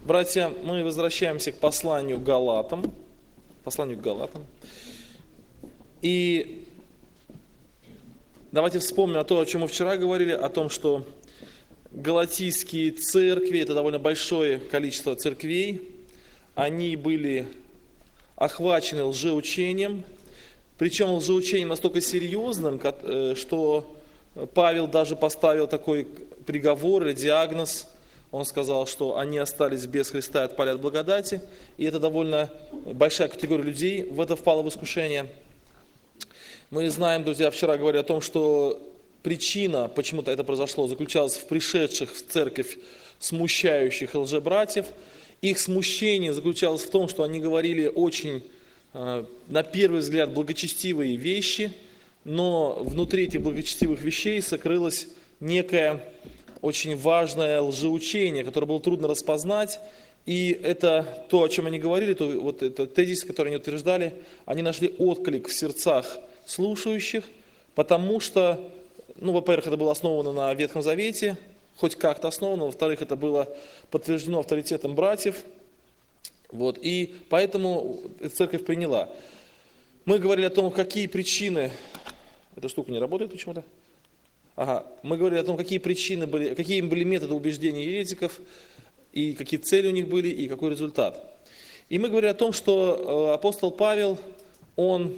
Братья, мы возвращаемся к посланию к Галатам. И давайте вспомним о том, о чем мы вчера говорили, о том, что галатийские церкви, это довольно большое количество церквей, они были охвачены лжеучением, причем лжеучением настолько серьезным, что Павел даже поставил такой приговор или диагноз. Он сказал, что они остались без Христа и отпали от благодати. И это довольно большая категория людей в это впала в искушение. Мы знаем, друзья, вчера говорили о том, что причина, почему-то это произошло, заключалась в пришедших в церковь смущающих лжебратьев. Их смущение заключалось в том, что они говорили очень, на первый взгляд, благочестивые вещи, но внутри этих благочестивых вещей сокрылось некое очень важное лжеучение, которое было трудно распознать. И это то, о чем они говорили, вот это тезис, который они утверждали, они нашли отклик в сердцах слушающих, потому что, во-первых, это было основано на Ветхом Завете, хоть как-то основано, во-вторых, это было подтверждено авторитетом братьев, и поэтому церковь приняла. Мы говорили о том, какие причины, эта штука не работает почему-то? Мы говорили о том, какие причины были, какие были методы убеждения еретиков, и какие цели у них были, и какой результат. И мы говорили о том, что апостол Павел, он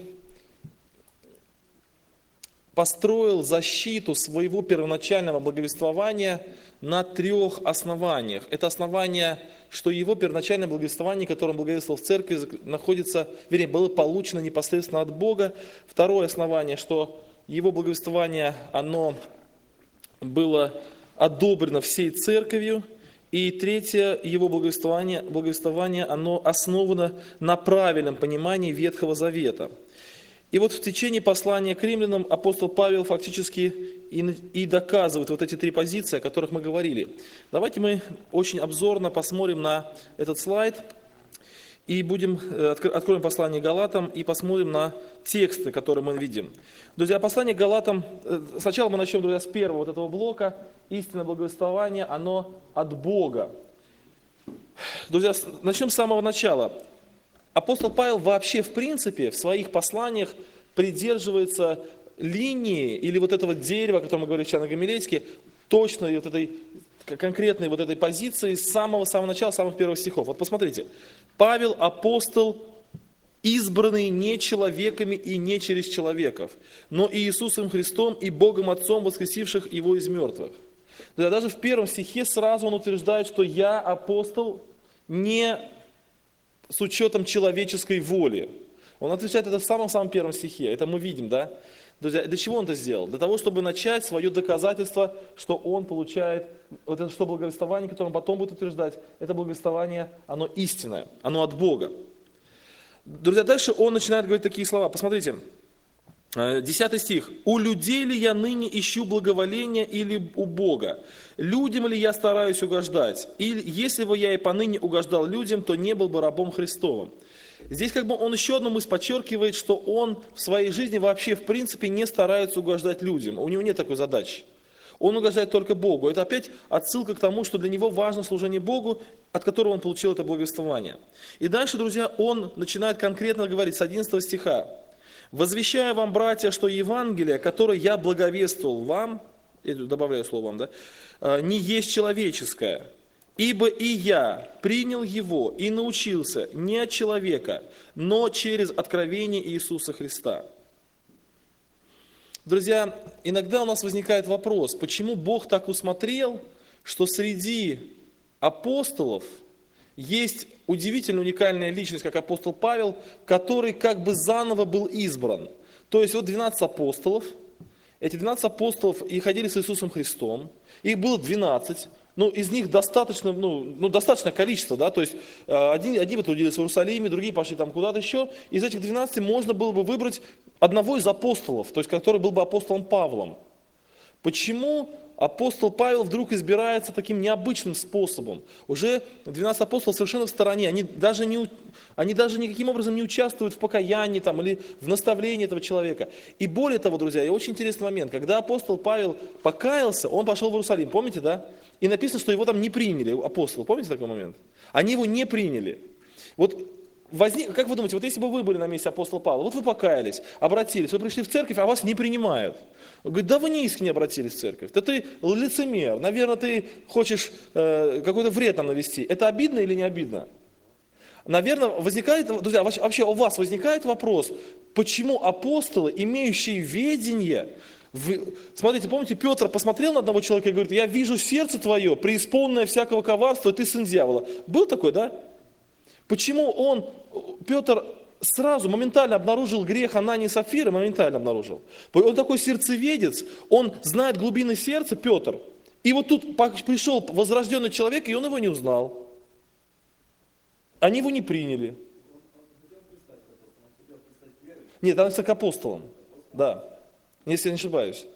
построил защиту своего первоначального благовествования на 3 основаниях. Это основание, что его первоначальное благовествование, которое он благовествовал в церкви, было получено непосредственно от Бога. Второе основание, что его благовествование, оно было одобрено всей церковью. И третье, его благовествование, оно основано на правильном понимании Ветхого Завета. И вот в течение послания к римлянам апостол Павел фактически и доказывает вот эти 3 позиции, о которых мы говорили. Давайте мы очень обзорно посмотрим на этот слайд. И откроем послание к Галатам и посмотрим на тексты, которые мы видим. Друзья, послание к Галатам, сначала мы начнем, друзья, с первого вот этого блока. Истинное благовествование, оно от Бога. Друзья, начнем с самого начала. Апостол Павел вообще, в принципе, в своих посланиях придерживается линии или вот этого дерева, о котором мы говорили вчера на Гомилетике, точной вот этой конкретной вот этой позиции с самого начала, с самых первых стихов. Вот посмотрите. Павел, апостол, избранный не человеками и не через человеков, но и Иисусом Христом и Богом Отцом, воскресивших Его из мертвых. Даже в 1 стихе сразу он утверждает, что я апостол не с учетом человеческой воли. Он отвечает это в самом-самом 1 стихе. Это мы видим, да? Друзья, для чего он это сделал? Для того, чтобы начать свое доказательство, что он получает, вот это что благовествование, которое он потом будет утверждать, это благовествование, оно истинное, оно от Бога. Друзья, дальше он начинает говорить такие слова. Посмотрите, 10 стих. «У людей ли я ныне ищу благоволения или у Бога? Людям ли я стараюсь угождать? Или если бы я и поныне угождал людям, то не был бы рабом Христовым». Здесь он еще одну мысль подчеркивает, что он в своей жизни вообще в принципе не старается угождать людям. У него нет такой задачи. Он угождает только Богу. Это опять отсылка к тому, что для него важно служение Богу, от которого он получил это благовествование. И дальше, друзья, он начинает конкретно говорить с 11 стиха. «Возвещаю вам, братья, что Евангелие, которое я благовествовал вам», я добавляю слово вам, да, «не есть человеческое. Ибо и я принял его и научился не от человека, но через откровение Иисуса Христа». Друзья, иногда у нас возникает вопрос, почему Бог так усмотрел, что среди апостолов есть удивительно уникальная личность, как апостол Павел, который как бы заново был избран. То есть 12 апостолов, эти 12 апостолов и ходили с Иисусом Христом, их было 12, из них достаточно, достаточное количество, да, то есть одни потрудились в Иерусалиме, другие пошли там куда-то еще. Из этих 12 можно было бы выбрать одного из апостолов, то есть который был бы апостолом Павлом. Почему апостол Павел вдруг избирается таким необычным способом? Уже 12 апостолов совершенно в стороне, они даже никаким образом не участвуют в покаянии или в наставлении этого человека. И более того, друзья, и очень интересный момент, когда апостол Павел покаялся, он пошел в Иерусалим, помните, да? и написано, что его там не приняли, апостолы. Помните такой момент? Они его не приняли. Вот как вы думаете, вот если бы вы были на месте апостола Павла, вот вы покаялись, обратились, вы пришли в церковь, а вас не принимают. Он говорит, да вы не искренне обратились в церковь, да ты лицемер, наверное, ты хочешь какой-то вред нам навести. Это обидно или не обидно? Наверное, возникает, друзья, вообще у вас возникает вопрос, почему апостолы, имеющие ведение, смотрите, помните, Петр посмотрел на одного человека и говорит, я вижу сердце твое, преисполненное всякого коварства, и ты сын дьявола. Был такой, да? Почему Петр сразу, моментально обнаружил грех Анании и Сапфиры, моментально обнаружил. Он такой сердцеведец, он знает глубины сердца, Петр. И вот тут пришел возрожденный человек, и он его не узнал. Они его не приняли. Нет, он к апостолам. Да, если я не ошибаюсь.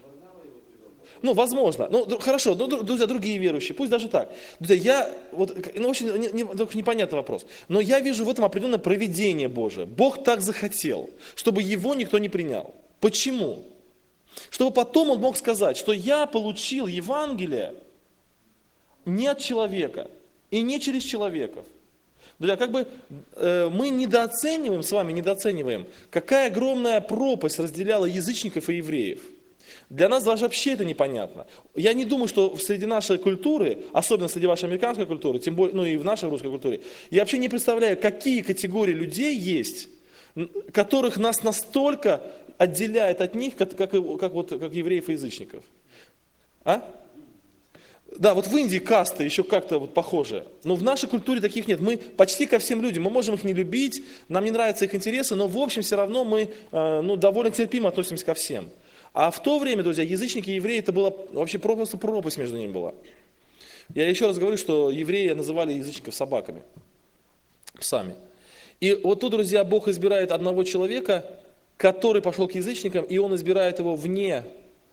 Ну, возможно. Ну, хорошо, друзья, другие верующие, пусть даже так. Друзья, очень непонятный вопрос. Но я вижу в этом определенное провидение Божие. Бог так захотел, чтобы его никто не принял. Почему? Чтобы потом он мог сказать, что я получил Евангелие не от человека и не через человеков. Друзья, мы недооцениваем, какая огромная пропасть разделяла язычников и евреев. Для нас даже вообще это непонятно. Я не думаю, что среди нашей культуры, особенно среди вашей американской культуры, тем более, и в нашей русской культуре, я вообще не представляю, какие категории людей есть, которых нас настолько отделяет от них, как евреев и язычников. А? Да, вот в Индии касты еще как-то похожи. Но в нашей культуре таких нет. Мы почти ко всем людям, мы можем их не любить, нам не нравятся их интересы, но в общем все равно мы довольно терпимо относимся ко всем. А в то время, друзья, язычники и евреи, это была вообще просто пропасть между ними была. Я еще раз говорю, что евреи называли язычников собаками, псами. И вот тут, друзья, Бог избирает одного человека, который пошел к язычникам, и он избирает его вне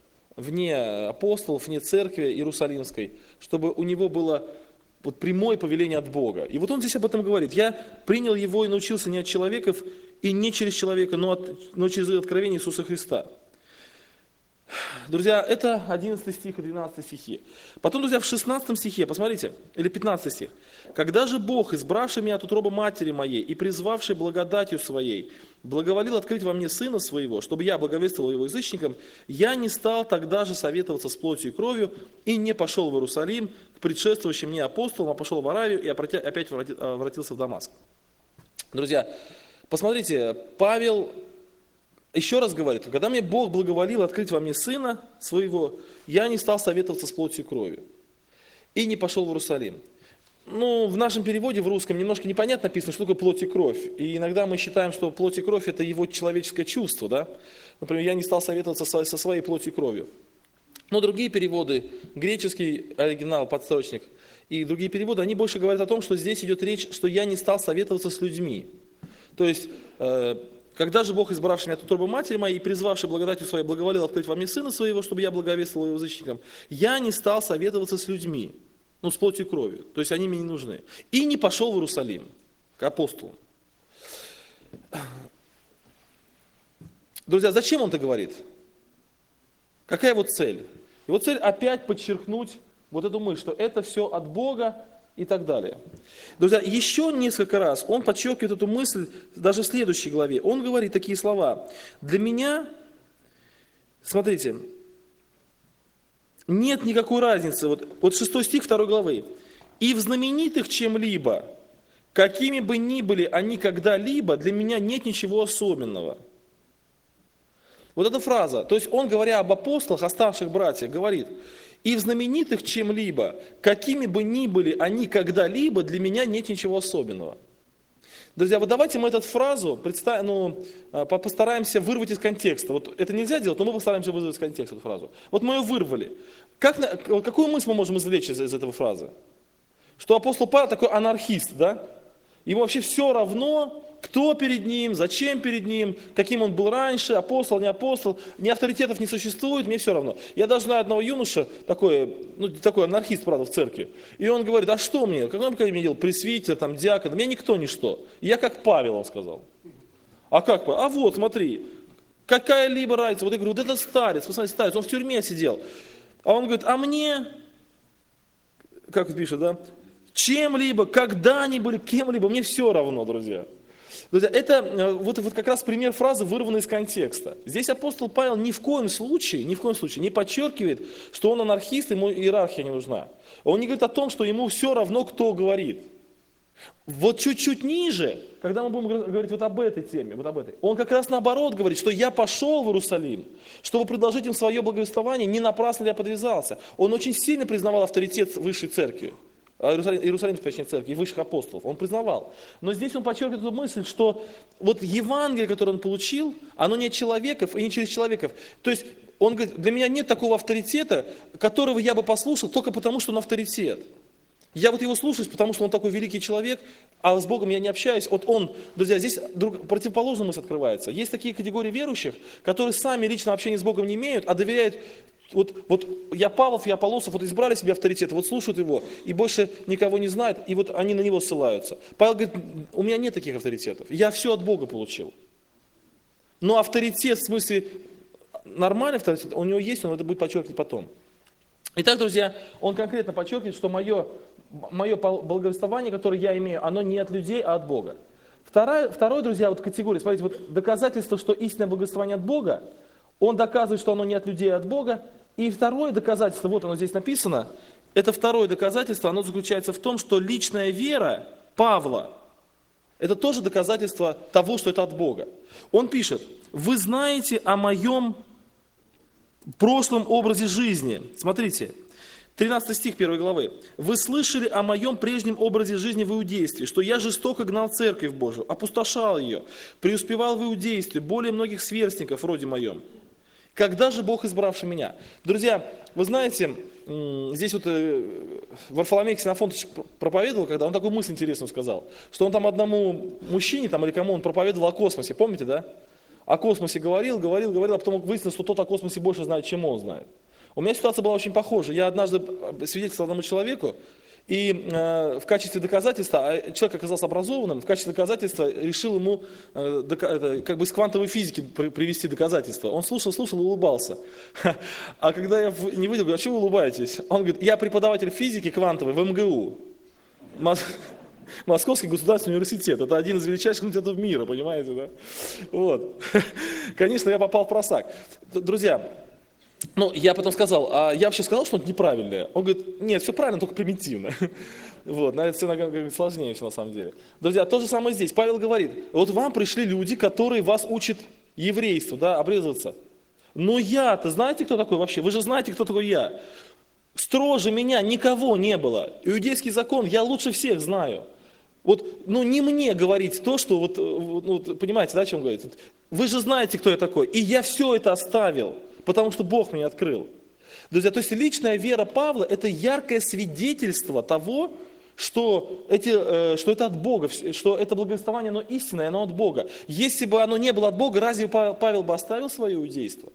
апостолов, вне церкви Иерусалимской, чтобы у него было прямое повеление от Бога. И вот он здесь об этом говорит. Я принял его и научился не от человеков, и не через человека, но через откровение Иисуса Христа. Друзья, это 11 стих и 12 стихи. Потом, друзья, в 16 стихе, посмотрите, или 15 стих. «Когда же Бог, избравший меня от утробы матери моей и призвавший благодатью своей, благоволил открыть во мне Сына Своего, чтобы я благовествовал Его язычникам, я не стал тогда же советоваться с плотью и кровью и не пошел в Иерусалим к предшествующим мне апостолам, а пошел в Аравию и опять воротился в Дамаск». Друзья, посмотрите, Павел еще раз говорит, когда мне Бог благоволил открыть во мне Сына Своего, я не стал советоваться с плотью и кровью и не пошел в Иерусалим. В нашем переводе в русском немножко непонятно написано, что такое плоть и кровь. И иногда мы считаем, что плоть и кровь – это его человеческое чувство. Да? Например, я не стал советоваться со своей плотью и кровью. Но другие переводы, греческий оригинал, подстрочник, и другие переводы, они больше говорят о том, что здесь идет речь, что я не стал советоваться с людьми. То есть, когда же Бог, избравший меня от утробы матери моей и призвавший благодатью своей, благоволил открыть во мне Сына Своего, чтобы я благовествовал Его язычникам, я не стал советоваться с людьми, с плотью и кровью, то есть они мне не нужны. И не пошел в Иерусалим к апостолам. Друзья, зачем он это говорит? Какая его цель? Его цель опять подчеркнуть эту мысль, что это все от Бога и так далее. Друзья, еще несколько раз он подчеркивает эту мысль даже в следующей главе. Он говорит такие слова. Для меня, смотрите, нет никакой разницы. Вот 6 стих 2 главы. «И в знаменитых чем-либо, какими бы ни были они когда-либо, для меня нет ничего особенного». Вот эта фраза, то есть он, говоря об апостолах, о старших братьях, говорит, «И в знаменитых чем-либо, какими бы ни были они когда-либо, для меня нет ничего особенного». Друзья, давайте мы эту фразу постараемся вырвать из контекста. Это нельзя делать, но мы постараемся вырвать из контекста эту фразу. Мы ее вырвали. Какую мысль мы можем извлечь из этой фразы? Что апостол Павел такой анархист, да? Ему вообще все равно, кто перед ним, зачем перед ним, каким он был раньше, апостол, ни авторитетов не существует, мне все равно. Я даже знаю одного юноша, такой анархист, правда, в церкви, и он говорит, а что мне, как он мне делал, пресвитер, диакон, мне никто ничто. Я как Павел, он сказал. А как Павел? А вот, смотри, какая-либо разница. Я говорю, этот старец, посмотрите, старец, он в тюрьме сидел. А он говорит, а мне как пишет, да, чем-либо, когда-нибудь, кем-либо, мне все равно, друзья. Друзья, это вот как раз пример фразы, вырванной из контекста. Здесь апостол Павел ни в коем случае не подчеркивает, что он анархист, ему иерархия не нужна. Он не говорит о том, что ему все равно, кто говорит. Вот чуть-чуть ниже, когда мы будем говорить вот об этой теме, он как раз наоборот говорит, что я пошел в Иерусалим, чтобы предложить им свое благовествование, не напрасно ли я подвязался. Он очень сильно признавал авторитет высшей церкви, Иерусалимской, точнее, церкви и высших апостолов, он признавал. Но здесь он подчеркивает эту мысль, что вот Евангелие, которое он получил, оно не от человеков и не через человеков. То есть он говорит, для меня нет такого авторитета, которого я бы послушал только потому, что он авторитет. Я вот его слушаюсь, потому что он такой великий человек, а с Богом я не общаюсь. Вот он, друзья, здесь противоположная мысль открывается. Есть такие категории верующих, которые сами лично общения с Богом не имеют, а доверяют, вот я Павлов, я Аполлосов, вот избрали себе авторитет, вот слушают его, и больше никого не знают, и вот они на него ссылаются. Павел говорит, у меня нет таких авторитетов, я все от Бога получил. Но авторитет, в смысле, нормальный авторитет, у него есть, он это будет подчеркивать потом. Итак, друзья, он конкретно подчеркивает, что мое благовествование, которое я имею, оно не от людей, а от Бога. Второе, друзья, вот категория, смотрите, вот доказательство, что истинное благовествование от Бога, он доказывает, что оно не от людей, а от Бога. И второе доказательство, вот оно здесь написано, это второе доказательство, оно заключается в том, что личная вера Павла, это тоже доказательство того, что это от Бога. Он пишет, вы знаете о моем прошлом образе жизни. Смотрите, 13 стих 1 главы. «Вы слышали о моем прежнем образе жизни в иудействе, что я жестоко гнал церковь Божию, опустошал ее, преуспевал в иудействе, более многих сверстников вроде моем. Когда же Бог, избравший меня?» Друзья, вы знаете, здесь вот Варфоломей Ксенофонтович проповедовал, когда он такую мысль интересную сказал, что он там одному мужчине там, или кому он проповедовал о космосе, помните, да? О космосе говорил, а потом выяснилось, что тот о космосе больше знает, чем он знает. У меня ситуация была очень похожа. Я однажды свидетельствовал одному человеку, и в качестве доказательства, человек оказался образованным, в качестве доказательства решил ему как бы из квантовой физики привести доказательства. Он слушал и улыбался. А когда я не выделил, говорю, а чего вы улыбаетесь? Он говорит, я преподаватель физики квантовой в МГУ. Московский государственный университет. Это один из величайших университетов мира, понимаете, да? Вот. Конечно, я попал в просак. Друзья, ну, я потом сказал, а я вообще сказал что-то неправильное? Он говорит, нет, все правильно, только примитивно. Вот, на это все сложнее все на самом деле. Друзья, то же самое здесь. Павел говорит, вот вам пришли люди, которые вас учат еврейству, да, обрезываться. Но я-то, знаете, кто такой вообще? Вы же знаете, кто такой я. Строже меня никого не было. Иудейский закон я лучше всех знаю. Вот, ну, не мне говорить то, что, вот, понимаете, да, о чем говорит? Вы же знаете, кто я такой. И я все это оставил, потому что Бог мне открыл. Друзья, то есть личная вера Павла – это яркое свидетельство того, что это от Бога, что это благовествование, оно истинное, оно от Бога. Если бы оно не было от Бога, разве Павел бы оставил свое иудейство?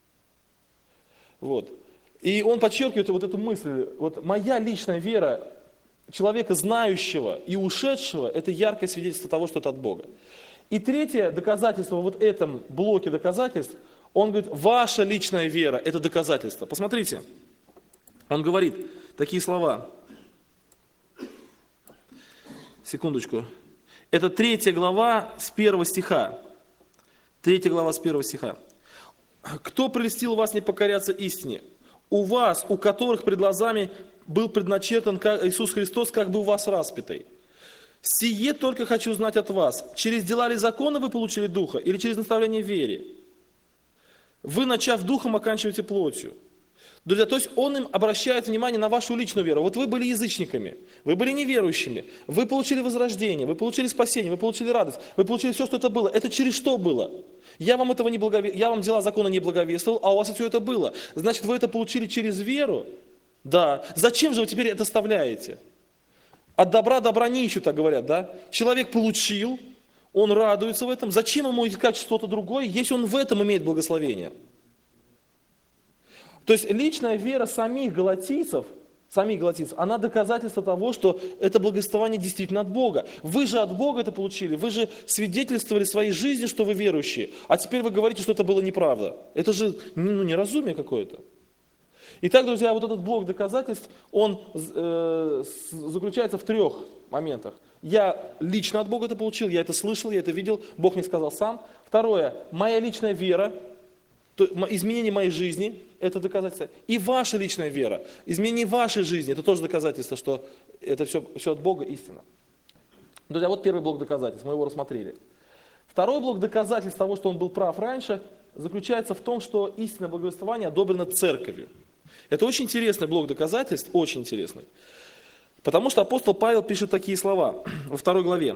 Вот. И он подчеркивает вот эту мысль, вот моя личная вера человека, знающего и ушедшего, это яркое свидетельство того, что это от Бога. И третье доказательство в вот этом блоке доказательств, он говорит, ваша личная вера – это доказательство. Посмотрите, он говорит такие слова. Секундочку. Это 3 глава с 1 стиха. 3 глава с 1 стиха. «Кто прельстил вас не покоряться истине? У вас, у которых пред глазами был предначертан Иисус Христос, как бы у вас распятый. Сие только хочу знать от вас. Через дела ли закона вы получили Духа, или через наставление в вере? Вы, начав Духом, оканчиваете плотью». Друзья, то есть он им обращает внимание на вашу личную веру. Вот вы были язычниками, вы были неверующими, вы получили возрождение, вы получили спасение, вы получили радость, вы получили все, что это было. Это через что было? Я вам дела закона не благовествовал, а у вас все это было. Значит, вы это получили через веру? Да. Зачем же вы теперь это оставляете? От добра не ищут, так говорят, да? Человек получил, он радуется в этом. Зачем ему искать что-то другое, если он в этом имеет благословение? То есть личная вера самих галатийцев, она доказательство того, что это благословение действительно от Бога. Вы же от Бога это получили, вы же свидетельствовали своей жизни, что вы верующие, а теперь вы говорите, что это было неправда. Это же неразумие какое-то. Итак, друзья, вот этот блок доказательств, он заключается в 3 моментах. Я лично от Бога это получил, я это слышал, я это видел, Бог мне сказал сам. Второе, моя личная вера, изменение моей жизни, это доказательство. И ваша личная вера, изменение вашей жизни, это тоже доказательство, что это все от Бога истина. Друзья, вот первый блок доказательств, мы его рассмотрели. Второй блок доказательств того, что он был прав раньше, заключается в том, что истинное благовествование одобрено церковью. Это очень интересный блок доказательств, очень интересный. Потому что апостол Павел пишет такие слова во 2 главе.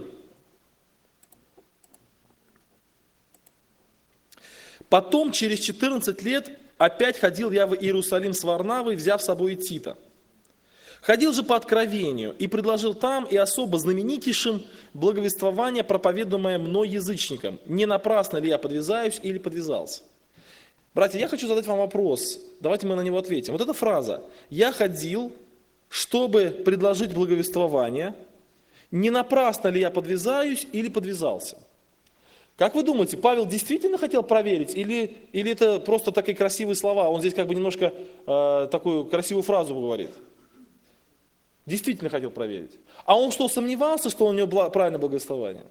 «Потом, через 14 лет, опять ходил я в Иерусалим с Варнавой, взяв с собой и Тита. Ходил же по откровению и предложил там и особо знаменитейшим благовествование, проповедуемое мной язычникам. Не напрасно ли я подвязаюсь или подвязался?» Братья, я хочу задать вам вопрос, давайте мы на него ответим. Вот эта фраза «я ходил, чтобы предложить благовествование, не напрасно ли я подвязаюсь или подвязался?» Как вы думаете, Павел действительно хотел проверить или это просто такие красивые слова? Он здесь как бы немножко такую красивую фразу говорит. Действительно хотел проверить. А он что, сомневался, что у него правильное благовествование?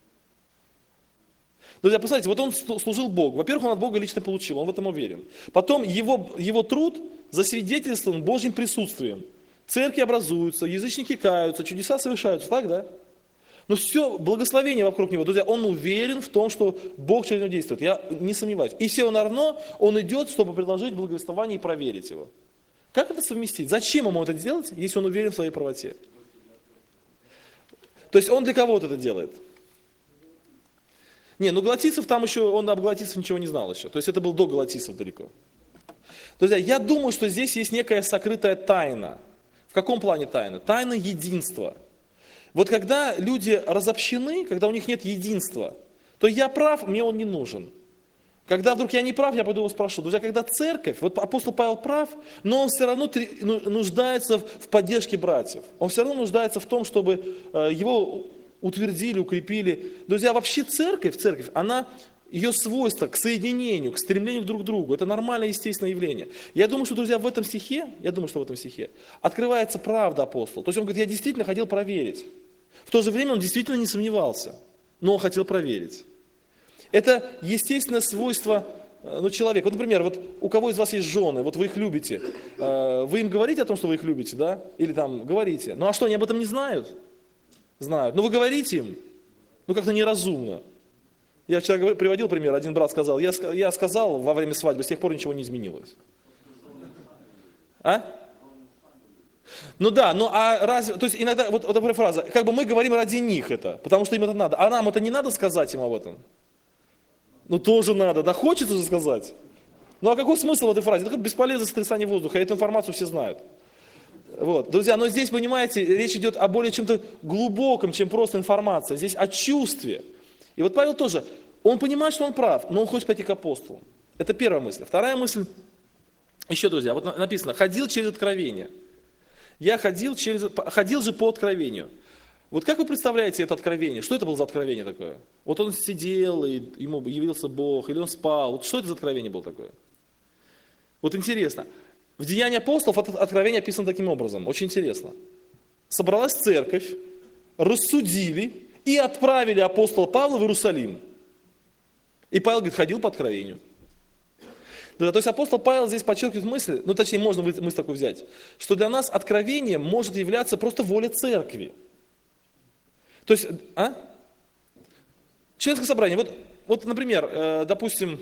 Друзья, посмотрите, вот он служил Богу. Во-первых, он от Бога лично получил, он в этом уверен. Потом его труд засвидетельствован Божьим присутствием. Церкви образуются, язычники каются, чудеса совершаются, так, да? Но все, благословение вокруг него. Друзья, он уверен в том, что Бог через него действует. Я не сомневаюсь. И все равно он идет, чтобы предложить благовествование и проверить его. Как это совместить? Зачем ему это делать, если он уверен в своей правоте? То есть он для кого-то это делает? Не, ну Галатийцев там еще, он об Галатийцев ничего не знал еще. То есть это был до Галатийцев далеко. Друзья, я думаю, что здесь есть некая сокрытая тайна. В каком плане тайна? Тайна единства. Вот когда люди разобщены, когда у них нет единства, то я прав, мне он не нужен. Когда вдруг я не прав, я пойду его спрошу. Друзья, когда церковь, вот апостол Павел прав, но он все равно нуждается в поддержке братьев. Он все равно нуждается в том, чтобы его утвердили, укрепили. Друзья, вообще церковь, она, ее свойство к соединению, к стремлению друг к другу, это нормальное, естественное явление. Я думаю, что, друзья, в этом стихе открывается правда апостола. То есть он говорит, я действительно хотел проверить. В то же время он действительно не сомневался, но он хотел проверить. Это естественное свойство человека. Вот, например, вот у кого из вас есть жены, вот вы их любите, вы им говорите о том, что вы их любите, да? Или там говорите. Ну а что, они об этом не знают? Знают. Ну вы говорите им, как-то неразумно. Я вчера приводил пример, один брат сказал, я сказал во время свадьбы, с тех пор ничего не изменилось. А? Ну да, разве, то есть иногда, вот такая фраза, как бы мы говорим ради них это, потому что им это надо, а нам это не надо сказать им об этом? Ну тоже надо, да, хочется же сказать. Ну а какой смысл в этой фразе? Это бесполезное сотрясание воздуха, эту информацию все знают. Вот, друзья, но здесь, понимаете, речь идет о более чем-то глубоком, чем просто информация, здесь о чувстве. И вот Павел тоже, он понимает, что он прав, но он хочет пойти к апостолу. Это первая мысль. Вторая мысль, еще, друзья, вот написано, ходил через откровение. Я ходил же по откровению. Вот как вы представляете это откровение? Что это было за откровение такое? Вот он сидел, и ему явился Бог, или он спал. Вот что это за откровение было такое? Вот интересно. В Деянии апостолов это откровение описано таким образом. Очень интересно. Собралась церковь, рассудили и отправили апостола Павла в Иерусалим. И Павел, говорит, ходил по откровению. Да, то есть апостол Павел здесь подчеркивает мысль, точнее можно мысль такую взять, что для нас откровением может являться просто воля церкви. То есть, членское собрание, вот например, допустим,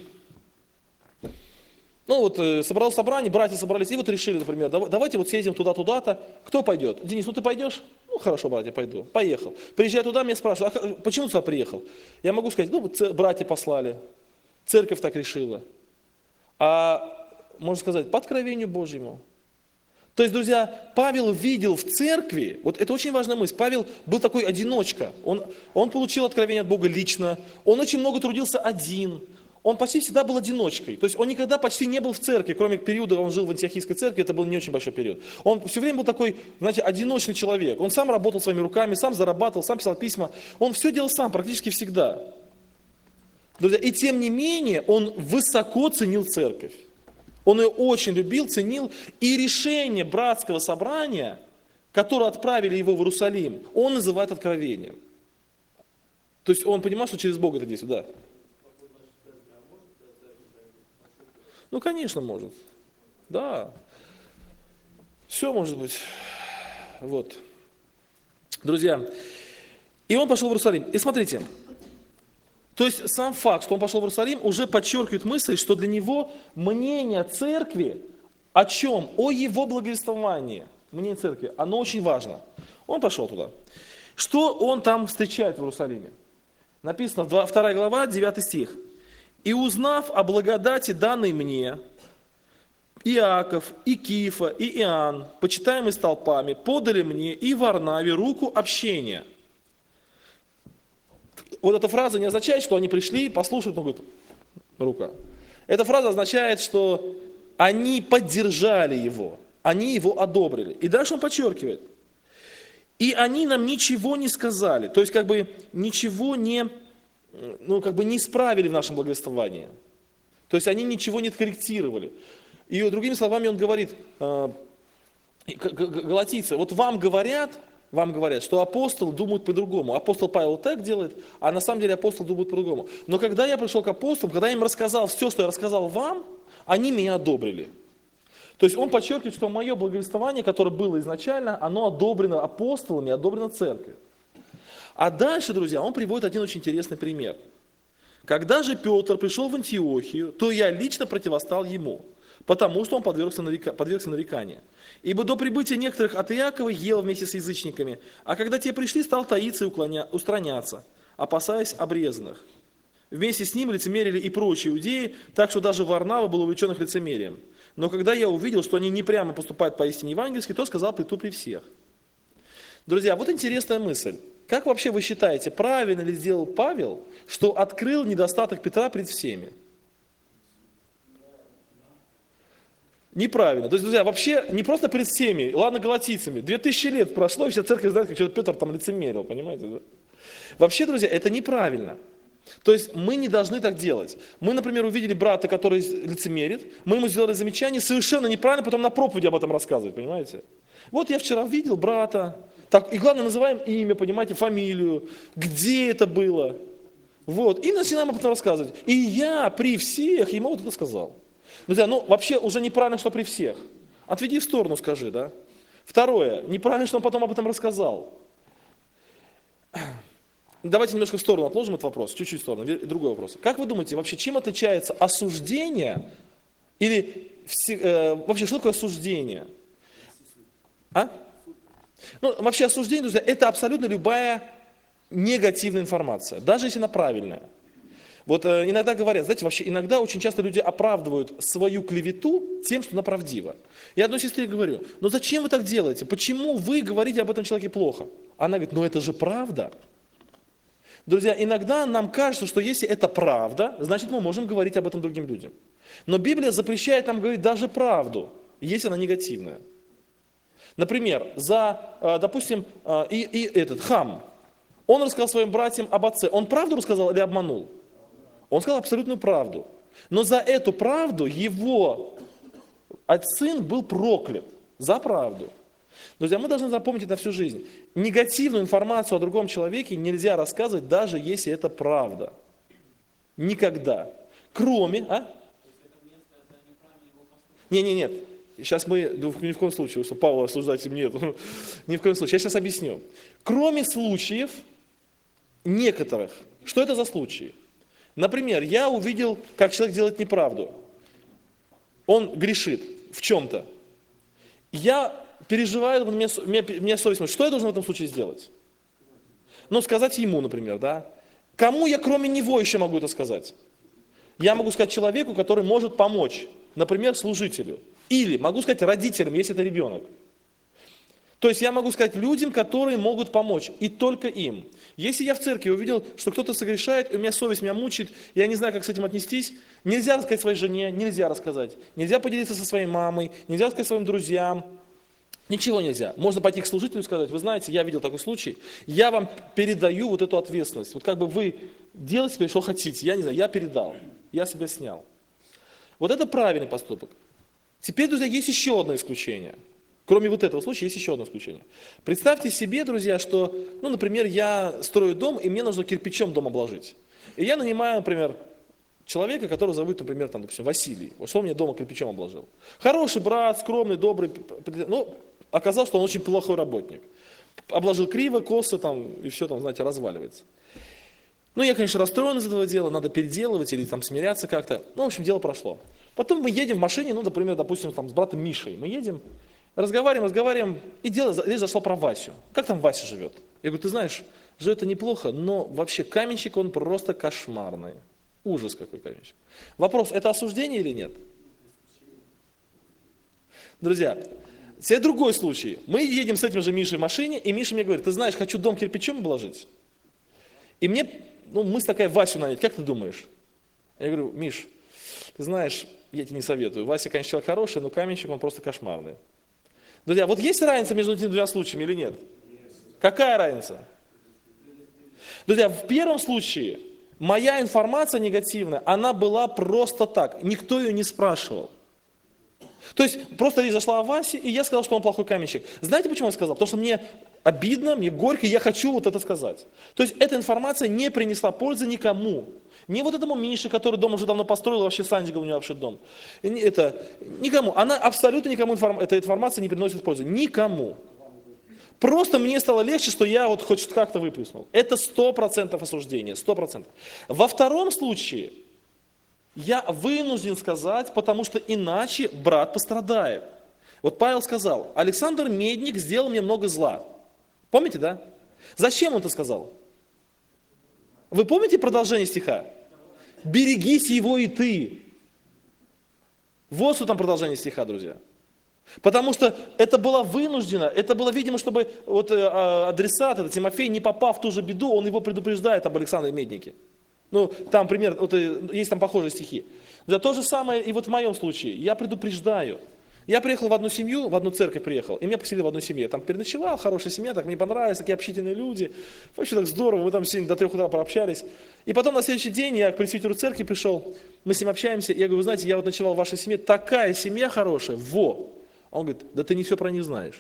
собралось собрание, братья собрались, и вот решили, например, давайте вот съездим туда-туда-то. Кто пойдет? Денис, ты пойдешь? Ну, хорошо, братья, пойду. Поехал. Приезжаю туда, меня спрашивают, а почему ты сюда приехал? Я могу сказать, братья послали, церковь так решила. А можно сказать, по откровению Божьему. То есть, друзья, Павел видел в церкви, вот это очень важная мысль, Павел был такой одиночка, он получил откровение от Бога лично, он очень много трудился один, он почти всегда был одиночкой, то есть он никогда почти не был в церкви, кроме периода, когда он жил в антиохийской церкви, это был не очень большой период. Он все время был такой, знаете, одиночный человек, он сам работал своими руками, сам зарабатывал, сам писал письма, он все делал сам, практически всегда. Друзья, и тем не менее, он высоко ценил церковь. Он ее очень любил, ценил. И решение братского собрания, которое отправили его в Иерусалим, он называет откровением. То есть он понимал, что через Бога это действует, да. Ну, конечно, может. Да. Все может быть. Вот. Друзья, и он пошел в Иерусалим. И смотрите, то есть сам факт, что он пошел в Иерусалим, уже подчеркивает мысль, что для него мнение церкви о чем? О его благовествовании. Мнение церкви, оно очень важно. Он пошел туда. Что он там встречает в Иерусалиме? Написано, 2 глава, 9 стих. «И узнав о благодати, данной мне, Иаков, и Кифа, и Иоанн, почитаемые столпами, подали мне и Варнаве руку общения». Вот эта фраза не означает, что они пришли, послушают, но говорят, рука. Эта фраза означает, что они поддержали его, они его одобрили. И дальше он подчеркивает. И они нам ничего не сказали, то есть как бы ничего не, не исправили в нашем благовествовании. То есть они ничего не откорректировали. И другими словами он говорит, галатийцы, вот вам говорят, что апостолы думают по-другому. Апостол Павел так делает, а на самом деле апостол думает по-другому. Но когда я пришел к апостолам, когда я им рассказал все, что я рассказал вам, они меня одобрили. То есть он подчеркивает, что мое благовествование, которое было изначально, оно одобрено апостолами, одобрено церковью. А дальше, друзья, он приводит один очень интересный пример. Когда же Петр пришел в Антиохию, то я лично противостал ему, потому что он подвергся нареканию. Ибо до прибытия некоторых от Иакова ел вместе с язычниками, а когда те пришли, стал таиться и устраняться, опасаясь обрезанных. Вместе с ним лицемерили и прочие иудеи, так что даже Варнава был увлечен их лицемерием. Но когда я увидел, что они не прямо поступают поистине евангельски, то сказал при при всех. Друзья, вот интересная мысль. Как вообще вы считаете, правильно ли сделал Павел, что открыл недостаток Петра пред всеми? Неправильно. То есть, друзья, вообще не просто пред всеми, ладно, галатийцами. 2000 лет прошло, и вся церковь знает, как Петр там лицемерил, понимаете? Да? Вообще, друзья, это неправильно. То есть мы не должны так делать. Мы, например, увидели брата, который лицемерит, мы ему сделали замечание, совершенно неправильно, потом на проповеди об этом рассказывать, понимаете? Вот я вчера видел брата, так, и главное, называем имя, понимаете, фамилию, где это было. Вот, и начинаем об этом рассказывать. И я при всех ему вот это сказал. Друзья, вообще уже неправильно, что при всех. Отведи в сторону, скажи, да? Второе, неправильно, что он потом об этом рассказал. Давайте немножко в сторону отложим этот вопрос, чуть-чуть в сторону, другой вопрос. Как вы думаете, вообще чем отличается осуждение или вообще что такое осуждение? Вообще осуждение, друзья, это абсолютно любая негативная информация, даже если она правильная. Вот иногда говорят, знаете, вообще иногда очень часто люди оправдывают свою клевету тем, что она правдива. Я одной сестре говорю, зачем вы так делаете? Почему вы говорите об этом человеке плохо? Она говорит, это же правда. Друзья, иногда нам кажется, что если это правда, значит мы можем говорить об этом другим людям. Но Библия запрещает нам говорить даже правду, если она негативная. Например, допустим, этот Хам, он рассказал своим братьям об отце. Он правду рассказал или обманул? Он сказал абсолютную правду. Но за эту правду его сын был проклят. За правду. Друзья, мы должны запомнить это всю жизнь. Негативную информацию о другом человеке нельзя рассказывать, даже если это правда. Никогда. Кроме... Нет. Сейчас мы ни в коем случае, что Павла осуждать им нет. Ни в коем случае. Я сейчас объясню. Кроме случаев некоторых. Что это за случаи? Например, я увидел, как человек делает неправду. Он грешит в чем-то. Я переживаю, у меня совесть. Что я должен в этом случае сделать? Сказать ему, например, да? Кому я кроме него еще могу это сказать? Я могу сказать человеку, который может помочь. Например, служителю. Или могу сказать родителям, если это ребенок. То есть я могу сказать людям, которые могут помочь. И только им. Если я в церкви увидел, что кто-то согрешает, и у меня совесть меня мучает, я не знаю, как с этим отнестись, нельзя рассказать своей жене, нельзя рассказать. Нельзя поделиться со своей мамой, нельзя рассказать своим друзьям. Ничего нельзя. Можно пойти к служителю и сказать, вы знаете, я видел такой случай, я вам передаю вот эту ответственность. Вот как бы вы делайте себе, что хотите, я не знаю, я передал, я себя снял. Вот это правильный поступок. Теперь, друзья, есть еще одно исключение. Кроме вот этого случая, есть еще одно исключение. Представьте себе, друзья, что, ну, например, я строю дом, и мне нужно кирпичом дом обложить. И я нанимаю, например, человека, которого зовут, например, там, допустим, Василий. Вот что он мне дома кирпичом обложил. Хороший брат, скромный, добрый, но оказалось, что он очень плохой работник. Обложил криво, косо, там, и все там, знаете, разваливается. Ну, я, конечно, расстроен из этого дела, надо переделывать или там смиряться как-то. Ну, в общем, дело прошло. Потом мы едем в машине, ну, например, допустим, там, с братом Мишей. Мы едем, разговариваем, и речь зашла про Васю. Как там Вася живет? Я говорю, ты знаешь, живет-то неплохо, но вообще каменщик, он просто кошмарный. Ужас какой каменщик. Вопрос, это осуждение или нет? Друзья, это другой случай. Мы едем с этим же Мишей в машине, и Миша мне говорит, ты знаешь, хочу дом кирпичом обложить. И мне, ну, мысль такая, Васю нанять, как ты думаешь? Я говорю, Миш, ты знаешь, я тебе не советую. Вася, конечно, человек хороший, но каменщик, он просто кошмарный. Друзья, вот есть разница между этими двумя случаями или нет? Какая разница? Друзья, в первом случае моя информация негативная, она была просто так. Никто ее не спрашивал. То есть просто речь зашла о Васе, и я сказал, что он плохой каменщик. Знаете, почему я сказал? Потому что мне обидно, мне горько, и я хочу вот это сказать. То есть эта информация не принесла пользы никому. Не вот этому Мише, который дом уже давно построил, вообще Санджигал у него вообще дом. Это никому. Она абсолютно никому эта информация не приносит пользы. Никому. Просто мне стало легче, что я вот хоть как-то выплеснул. Это 100% осуждение, 100%. Во втором случае я вынужден сказать, потому что иначе брат пострадает. Вот Павел сказал, Александр Медник сделал мне много зла. Помните, да? Зачем он это сказал? Вы помните продолжение стиха? Берегись его и ты. Вот что там продолжение стиха, друзья. Потому что это было вынуждено, это было, видимо, чтобы вот адресат, это Тимофей, не попав в ту же беду, он его предупреждает об Александре Меднике. Ну, там пример, вот, есть там похожие стихи. Да, то же самое и вот в моем случае. Я предупреждаю. Я приехал в одну семью, в одну церковь приехал, и меня поселили в одну семью. Я там переночевал, хорошая семья, так мне понравилось, такие общительные люди. Вообще так здорово, мы там сегодня до 3 утра пообщались. И потом на следующий день я к пресвитеру церкви пришел, мы с ним общаемся, и я говорю, вы знаете, я вот ночевал в вашей семье, такая семья хорошая, во! Он говорит, да ты не все про них знаешь.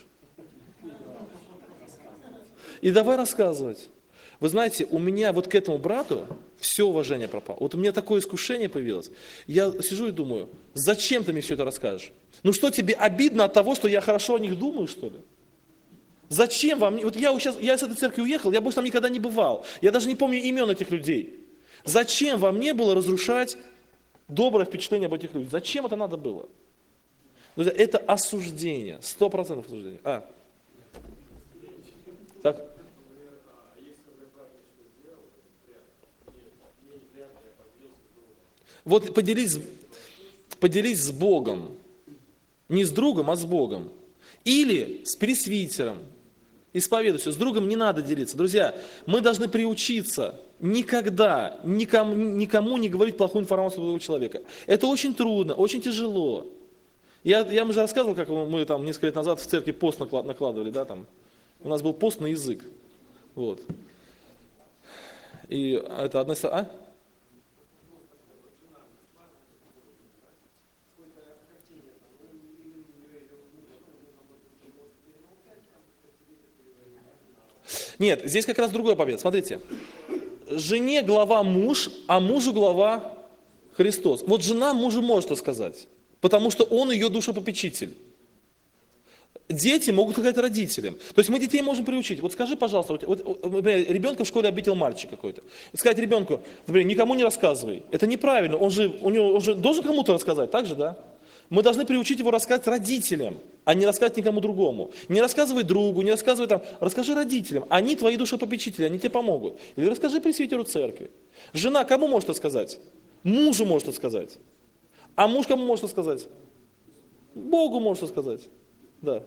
И давай рассказывать. Вы знаете, у меня вот к этому брату все уважение пропало. Вот у меня такое искушение появилось. Я сижу и думаю, зачем ты мне все это расскажешь? Ну что, тебе обидно от того, что я хорошо о них думаю, что ли? Зачем вам? Вот я с этой церкви уехал, я больше там никогда не бывал. Я даже не помню имен этих людей. Зачем вам мне было разрушать доброе впечатление об этих людях? Зачем это надо было? Это осуждение, 100% осуждение. Так. Вот поделись с Богом. Не с другом, а с Богом. Или с пресвитером. Исповедуйся. С другом не надо делиться. Друзья, мы должны приучиться никогда никому не говорить плохую информацию другого человека. Это очень трудно, очень тяжело. Я вам уже рассказывал, как мы там несколько лет назад в церкви пост накладывали, да, там. У нас был пост на язык. Вот. И это одна... Нет, здесь как раз другой побед. Смотрите. Жене глава муж, а мужу глава Христос. Вот жена мужу может сказать, потому что он ее душепопечитель. Дети могут сказать родителям. То есть мы детей можем приучить. Вот скажи, пожалуйста, например, ребенка в школе обидел мальчик какой-то. Сказать ребенку, например, никому не рассказывай. Это неправильно. Он же должен кому-то рассказать, так же, да? Мы должны приучить его рассказать родителям, а не рассказать никому другому. Не рассказывай другу, не рассказывай там, расскажи родителям. Они твои душепопечители, они тебе помогут. Или расскажи пресвитеру церкви. Жена кому может рассказать? Мужу может рассказать. А муж кому может рассказать? Богу может рассказать. Да.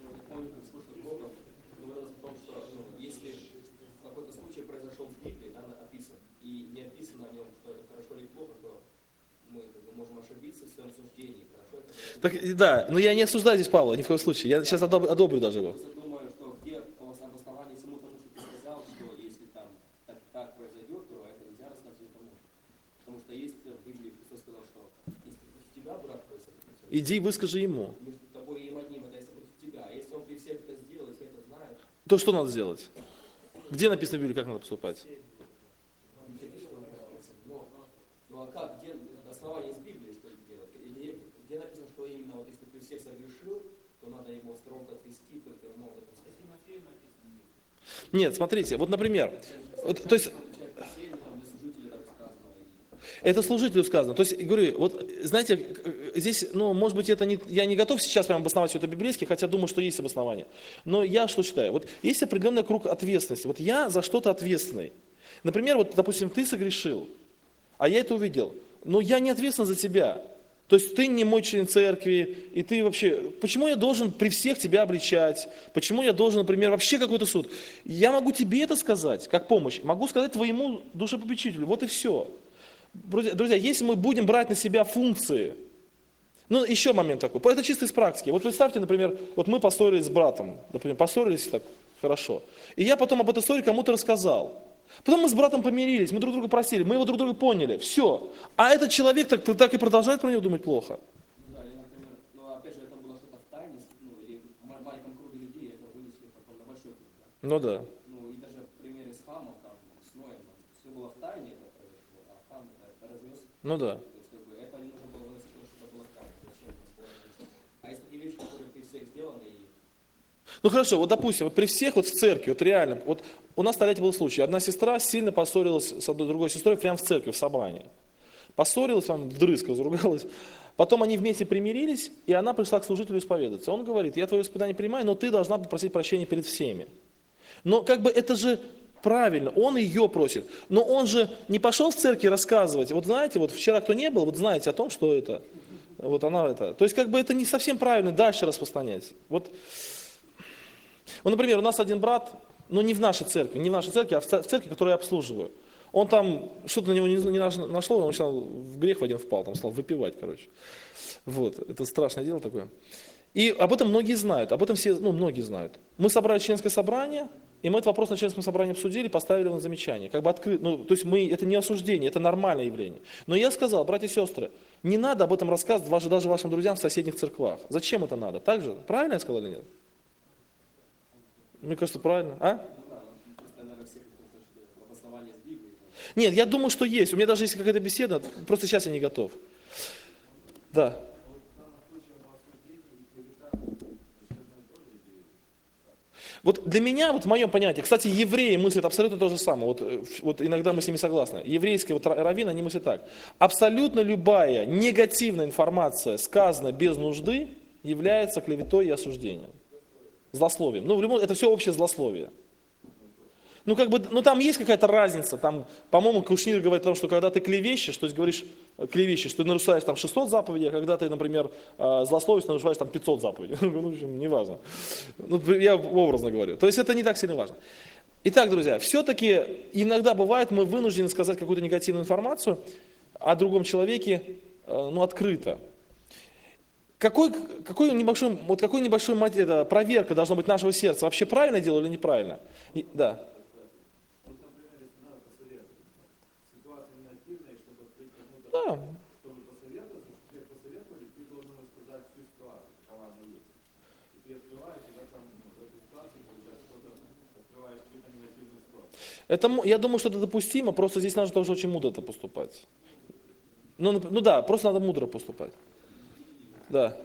Так, да, но я не осуждаю здесь Павла, ни в коем случае. Я сейчас одобрю даже его. Думаю, что где обоснование всему тому, что ты сказал, что если там так произойдет, то это нельзя рассказывать никому. Потому что есть в Библии Христос сказал, что если против тебя брат твой согрешит, Иди выскажи ему. Между тобой и им одним, это если против тебя. А если он при всех это сделал, если это знает, То что надо сделать? Где написано в Библии, как надо поступать? ну а как, где основание из Библии, что делать? Или где написано, что именно вот если ты всех согрешил, то надо его строго трясти, только ему это сказать. Нет, смотрите, вот, например, то есть это служителю сказано. То есть, говорю, вот, знаете, здесь, ну, может быть, это не, я не готов сейчас прям обосновать все это библейски, хотя думаю, что есть обоснование. Но я что считаю? Вот есть определенный круг ответственности. Вот я за что-то ответственный. Например, вот, допустим, ты согрешил, а я это увидел. Но я не ответственен за тебя. То есть ты не мой член церкви, и ты вообще... Почему я должен при всех тебя обличать? Почему я должен, например, вообще какой-то суд? Я могу тебе это сказать, как помощь. Могу сказать твоему душепопечителю. Вот и все. Друзья, если мы будем брать на себя функции, ну, еще момент такой, это чисто из практики. Вот представьте, например, вот мы поссорились с братом, например, поссорились так хорошо, и я потом об этой истории кому-то рассказал. Потом мы с братом помирились, мы друг друга простили, мы его друг друга поняли, все. А этот человек так и продолжает про него думать плохо. Да, или, например, ну опять же, это было что-то в тайне, ну, или в маленьком круге людей, это вынесли потом на большой круг. Да? Ну да. Ну и даже в примере с Хамом, там, с Ноем, там, все было в тайне, это произошло, а Хам это разнес. Ну да. То есть, как бы, это не нужно было выносить, потому что это было в тайне. Зачем это было выносить? А есть такие вещи, которые при всех сделаны, и Ну хорошо, вот допустим, вот при всех вот в церкви, вот реально, вот у нас, кстати, был случай, одна сестра сильно поссорилась с одной другой сестрой прямо в церкви, в собрании. Поссорилась, там вдрызг разругалась. Потом они вместе примирились, и она пришла к служителю исповедаться. Он говорит, я твое исповедание принимаю, но ты должна попросить прощения перед всеми. Но как бы это же правильно, он ее просит. Но он же не пошел в церкви рассказывать. Вот знаете, вот вчера кто не был, вот знаете о том, что это. Вот она это. То есть как бы это не совсем правильно дальше распространять. Вот, например, у нас один брат, но не в нашей церкви, а в церкви, которую я обслуживаю. Он там, что-то на него не нашло, он начал в грех в один впал, там стал выпивать, короче. Вот, это страшное дело такое. И об этом многие знают, об этом все, ну, многие знают. Мы собрали членское собрание, и мы этот вопрос на членском собрании обсудили, поставили на замечание. Как бы ну, то есть это не осуждение, это нормальное явление. Но я сказал, братья и сестры, не надо об этом рассказывать даже вашим друзьям в соседних церквах. Зачем это надо? Так же? Правильно я сказал или нет? Мне кажется, правильно. А? просто, наверное, всех обоснования с Библией. Нет, я думаю, что есть. У меня даже есть какая-то беседа, просто сейчас я не готов. Да. Вот для меня, вот в моем понятии, кстати, евреи мыслят абсолютно то же самое. Вот иногда мы с ними согласны. Еврейские вот раввины, они мыслят так. Абсолютно любая негативная информация, сказанная без нужды, является клеветой и осуждением. Злословием. Ну, это все общее злословие. Ну, как бы, ну, там есть какая-то разница. Там, по-моему, Кушнир говорит о том, что когда ты клевещешь, то есть говоришь, клевещешь, ты нарушаешь там 600 заповедей, а когда ты, например, злословишь, нарушаешь там 500 заповедей. Ну, в общем, неважно. Ну, я образно говорю. То есть это не так сильно важно. Итак, друзья, все-таки иногда бывает, мы вынуждены сказать какую-то негативную информацию о другом человеке, ну, открыто. Какой небольшой проверка должна быть нашего сердца? Вообще правильно делаю или неправильно? Да. Да. Я думаю, что это допустимо, просто здесь нужно тоже очень мудро это поступать. Ну да, просто надо мудро поступать. Да.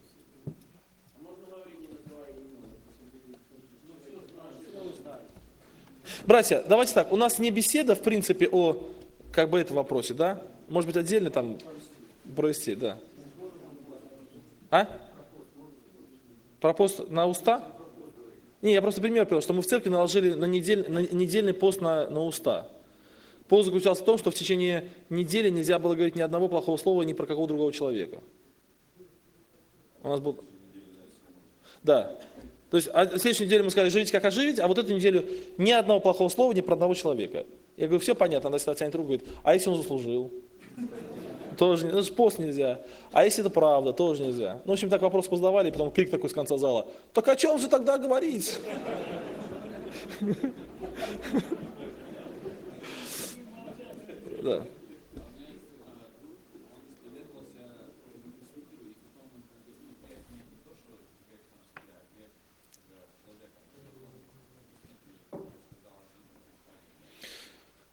Братья, давайте так, у нас не беседа, в принципе, о как бы этом вопросе, да? Может быть, отдельно там провести, да. А? Про пост на уста? Не, я просто пример привел, что мы в церкви наложили на недельный пост на уста. Пост заключался в том, что в течение недели нельзя было говорить ни одного плохого слова ни про какого другого человека. У нас был... Да. То есть, в следующей неделе мы сказали, живите как оживите, а вот эту неделю ни одного плохого слова ни про одного человека. Я говорю, все понятно, она всегда тянет руку, говорит, а если он заслужил? Тоже не, даже пост нельзя. А если это правда, тоже нельзя. Ну, в общем, так вопрос позадавали, и потом крик такой с конца зала. Так о чем же тогда говорить? Да.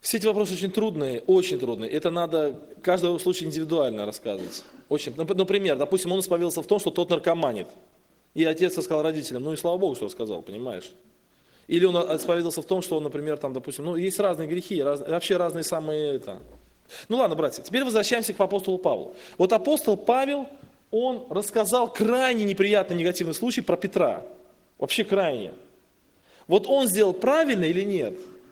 Все эти вопросы очень трудные, очень трудные. Это надо каждый случай индивидуально рассказывать. Очень. Например, допустим, он исповедовался в том, что тот наркоманит. И отец сказал родителям, ну и слава Богу, что сказал, понимаешь? Или он исповедовался в том, что он, например, там, допустим, ну есть разные грехи, вообще разные самые это. Ну ладно, братья, теперь возвращаемся к апостолу Павлу. Вот апостол Павел, он рассказал крайне неприятный негативный случай про Петра. Вообще крайне. Вот он сделал правильно или нет?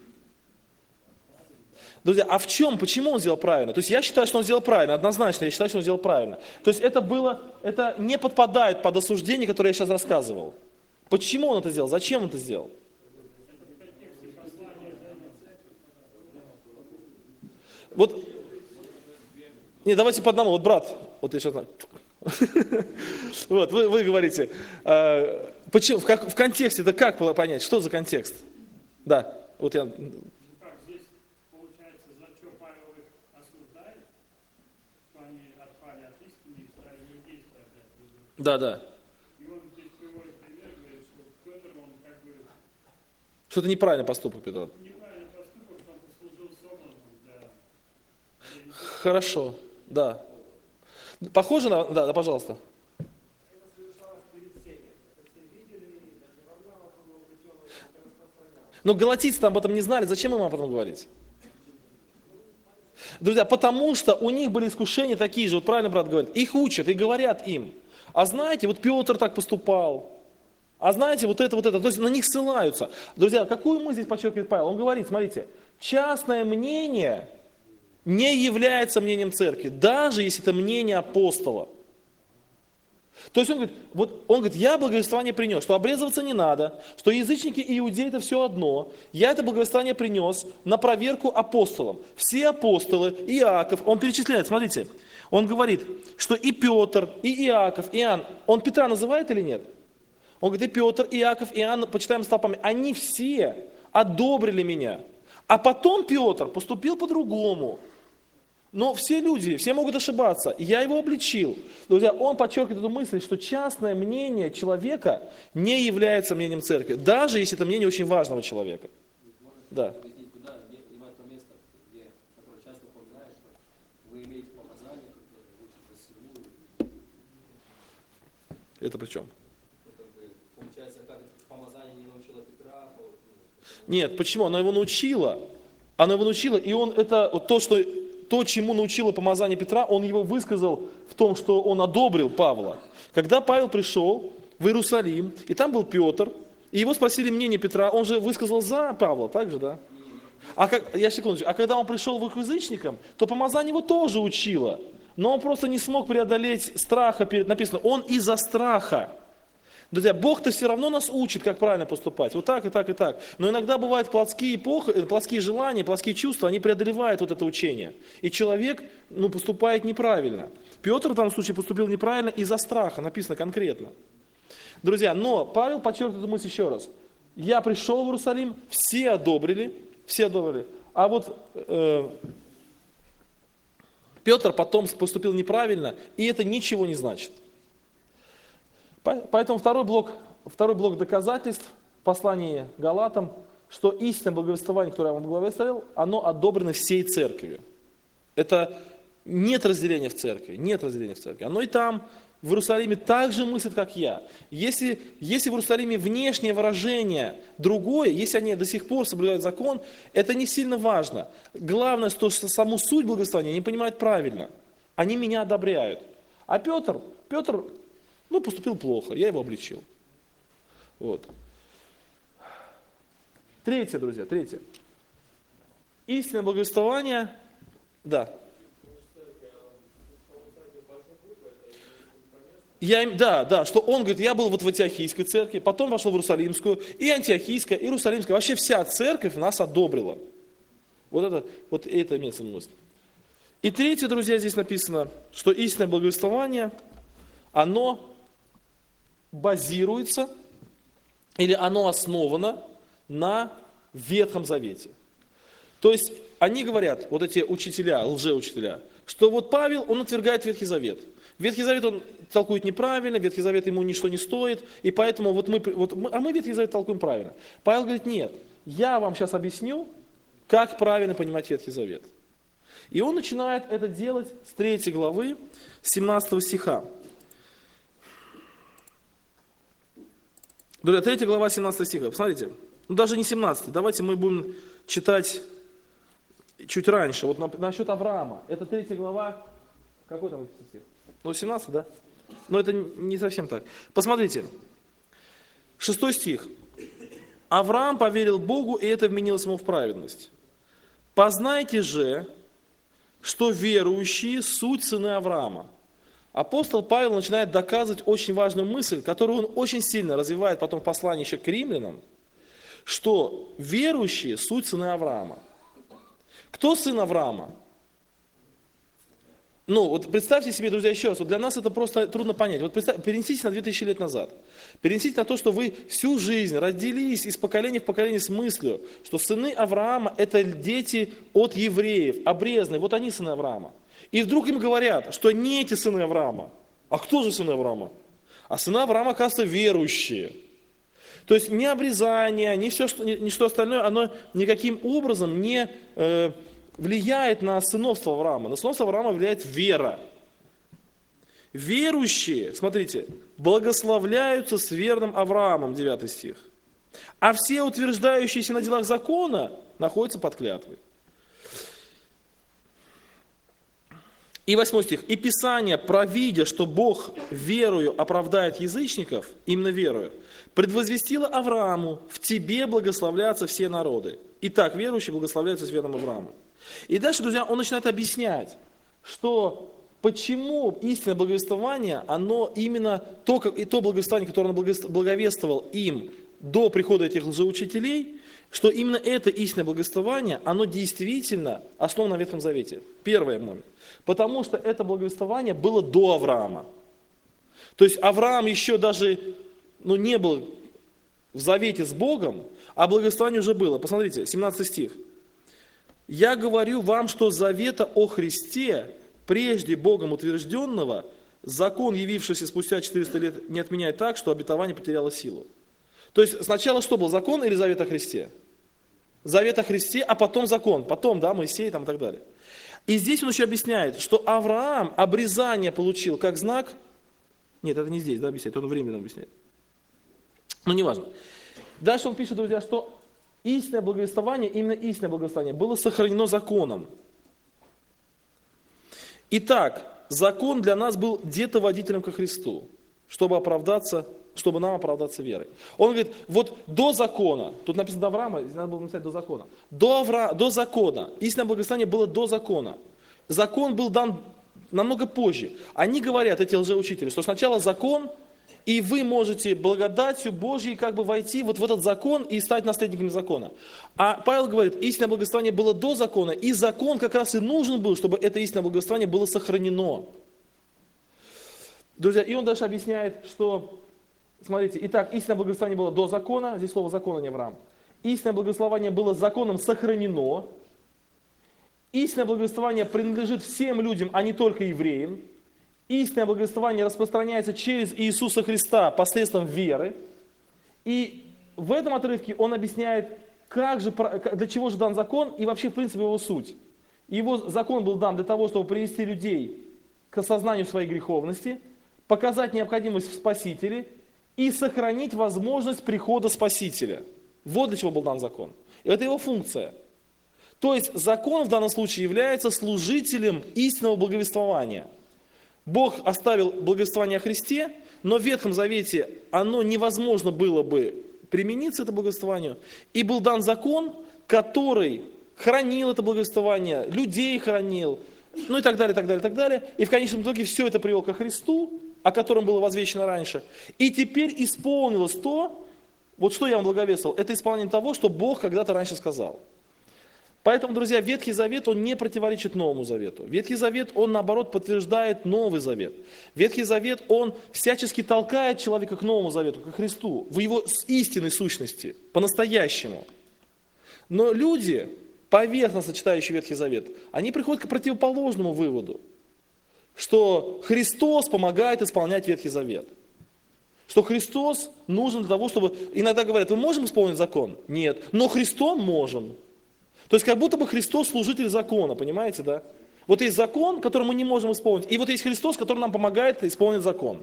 Друзья, а в чем, почему он сделал правильно? То есть я считаю, что он сделал правильно, однозначно я считаю, что он сделал правильно. То есть это не подпадает под осуждение, которое я сейчас рассказывал. Почему он это сделал? Зачем он это сделал? Вот, не, давайте по одному, вот брат, вот я сейчас... Вот, вы говорите, почему, в контексте, это как понять, что за контекст? Да, вот я... Как здесь получается, за что Павел их осуждает, что они отпали от истины и стали неудействовать опять. Да. И он здесь приводит пример, говорит, что Петр, он как бы Что-то неправильно поступок, Петр. неправильный поступок, он послужил собранным для... Хорошо, да. Похоже на... Да, пожалуйста. Но галатийцы об этом не знали, зачем им об этом говорить? Друзья, потому что у них были искушения такие же, вот правильно брат говорит, их учат и говорят им. А знаете, вот Петр так поступал, а знаете, вот это, то есть на них ссылаются. Друзья, какую мы здесь подчеркивает Павел? Он говорит, смотрите, частное мнение не является мнением церкви, даже если это мнение апостола. То есть он говорит, я благовествование принес, что обрезываться не надо, что язычники и иудеи это все одно. Я это благовествование принес на проверку апостолам. Все апостолы, Иаков, он перечисляет, смотрите, он говорит, что и Петр, и Иаков, и Иоанн, он Петра называет или нет? Он говорит, и Петр, и Иаков, и Иоанн, почитаем столпами, они все одобрили меня. А потом Петр поступил по-другому. Но все люди, все могут ошибаться. Я его обличил. Друзья, он подчеркивает эту мысль, что частное мнение человека не является мнением церкви, даже если это мнение очень важного человека. Да. Объяснить, куда девать то место, которое часто упоминает, что вы имеете помазание, которое лучше красивую. Это при чем? Получается, как помазание не научило Петра. Нет, почему? Она его научила. Она его научила, и он это, вот то, чему научило помазание Петра, он его высказал в том, что он одобрил Павла. Когда Павел пришел в Иерусалим, и там был Петр, и его спросили мнение Петра, он же высказал за Павла, так же, да? А когда он пришел к язычникам, то помазание его тоже учило, но он просто не смог преодолеть страха, написано, он из-за страха. Друзья, Бог-то все равно нас учит, как правильно поступать. Вот так и так и так. Но иногда бывают плотские желания, плотские чувства, они преодолевают вот это учение. И человек поступает неправильно. Петр в данном случае поступил неправильно из-за страха, написано конкретно. Друзья, но Павел подчеркивает эту мысль еще раз. Я пришел в Иерусалим, все одобрили. А вот Петр потом поступил неправильно, и это ничего не значит. Поэтому второй блок доказательств в послании Галатам, что истинное благовествование, которое я вам в главе ставил, оно одобрено всей церковью. Это нет разделения в церкви, Оно и там, в Иерусалиме, так же мыслят, как я. Если в Иерусалиме внешнее выражение другое, если они до сих пор соблюдают закон, это не сильно важно. Главное, что саму суть благовествования они понимают правильно. Они меня одобряют. А Петр поступил плохо, я его обличил. Вот. Третье, друзья. Истинное благовествование, да. Что он говорит, я был вот в Антиохийской церкви, потом вошел в Иерусалимскую, и Антиохийская, и Иерусалимская, вообще вся церковь нас одобрила. Вот это имеется в виду. И третье, друзья, здесь написано, что истинное благовествование, оно базируется, или оно основано на Ветхом Завете. То есть они говорят, вот эти учителя, лжеучителя, что вот Павел, он отвергает Ветхий Завет. Ветхий Завет он толкует неправильно, Ветхий Завет ему ничто не стоит, и поэтому мы Ветхий Завет толкуем правильно. Павел говорит, нет, я вам сейчас объясню, как правильно понимать Ветхий Завет. И он начинает это делать с 3 главы, с 17 стиха. Друзья, 3 глава, 17 стиха. Посмотрите, ну даже не 17, давайте мы будем читать чуть раньше. Вот насчет Авраама. Это 3 глава, какой там стих? Ну 17, да? Но это не совсем так. Посмотрите, 6 стих. Авраам поверил Богу, и это вменилось ему в праведность. Познайте же, что верующие суть сыны Авраама. Апостол Павел начинает доказывать очень важную мысль, которую он очень сильно развивает потом в послании еще к римлянам, что верующие суть сыны Авраама. Кто сын Авраама? Ну, вот представьте себе, друзья, еще раз, вот для нас это просто трудно понять. Вот перенесите на 2000 лет назад. Перенесите на то, что вы всю жизнь родились из поколения в поколение с мыслью, что сыны Авраама – это дети от евреев, обрезанные, вот они сыны Авраама. И вдруг им говорят, что не эти сыны Авраама. А кто же сыны Авраама? А сыны Авраама, оказывается, верующие. То есть ни обрезание, ни что остальное, оно никаким образом не влияет на сыновство Авраама. На сыновство Авраама влияет вера. Верующие, смотрите, благословляются с верным Авраамом, 9 стих. А все утверждающиеся на делах закона находятся под клятвой. И 8 стих. «И Писание, провидя, что Бог верою оправдает язычников, именно верою, предвозвестило Аврааму, в тебе благословлятся все народы. Итак, верующие благословляются с верным Авраамом». И дальше, друзья, он начинает объяснять, что почему истинное благовествование, оно именно то благовествование, которое он благовествовал им до прихода этих лжеучителей, что именно это истинное благовествование, оно действительно основано на Ветхом Завете. Первое момент. Потому что это благовествование было до Авраама. То есть Авраам еще даже не был в завете с Богом, а благовествование уже было. Посмотрите, 17 стих. «Я говорю вам, что завета о Христе, прежде Богом утвержденного, закон, явившийся спустя 400 лет, не отменяет так, что обетование потеряло силу». То есть сначала что был, закон или завет о Христе? Завет о Христе, а потом закон, потом, да, Моисей там и так далее. И здесь он еще объясняет, что Авраам обрезание получил как знак. Нет, это не здесь, да, объясняет, он временно объясняет. Но неважно. Дальше он пишет, друзья, что истинное благовествование, именно истинное благовествование, было сохранено законом. Итак, закон для нас был детоводителем ко Христу, чтобы нам оправдаться верой. Он говорит, вот до закона, тут написано до Авраама, здесь надо было написать до закона. До закона, истинное благовествование было до закона. Закон был дан намного позже. Они говорят, эти лжеучители, что сначала закон, и вы можете благодатью Божьей войти вот в этот закон и стать наследниками закона. А Павел говорит, истинное благовествование было до закона, и закон как раз и нужен был, чтобы это истинное благовествование было сохранено. Друзья, и он дальше объясняет, что, смотрите, итак, истинное благовествование было до закона, здесь слово закона не Авраам. Истинное благовествование было законом сохранено. Истинное благовествование принадлежит всем людям, а не только евреям. Истинное благовествование распространяется через Иисуса Христа посредством веры. И в этом отрывке он объясняет, для чего же дан закон и вообще, в принципе, его суть. Его закон был дан для того, чтобы привести людей к осознанию своей греховности, показать необходимость в Спасителе и сохранить возможность прихода Спасителя. Вот для чего был дан закон. И это его функция. То есть закон в данном случае является служителем истинного благовествования. Бог оставил благовествование о Христе, но в Ветхом Завете оно невозможно было бы примениться, это благовествование. И был дан закон, который хранил это благовествование, людей хранил, и так далее, так далее, так далее. И в конечном итоге все это привело ко Христу, о котором было возвещено раньше. И теперь исполнилось то, вот что я вам благовествовал, это исполнение того, что Бог когда-то раньше сказал. Поэтому, друзья, Ветхий Завет, он не противоречит Новому Завету. Ветхий Завет, он, наоборот, подтверждает Новый Завет. Ветхий Завет, он всячески толкает человека к Новому Завету, к Христу, в его истинной сущности, по-настоящему. Но люди, поверхностно читающие Ветхий Завет, они приходят к противоположному выводу, что Христос помогает исполнять Ветхий Завет. Что Христос нужен для того, чтобы... Иногда говорят, мы можем исполнить закон? Нет. Но Христом можем. То есть как будто бы Христос служитель закона, понимаете, да? Вот есть закон, который мы не можем исполнить, и вот есть Христос, который нам помогает исполнить закон.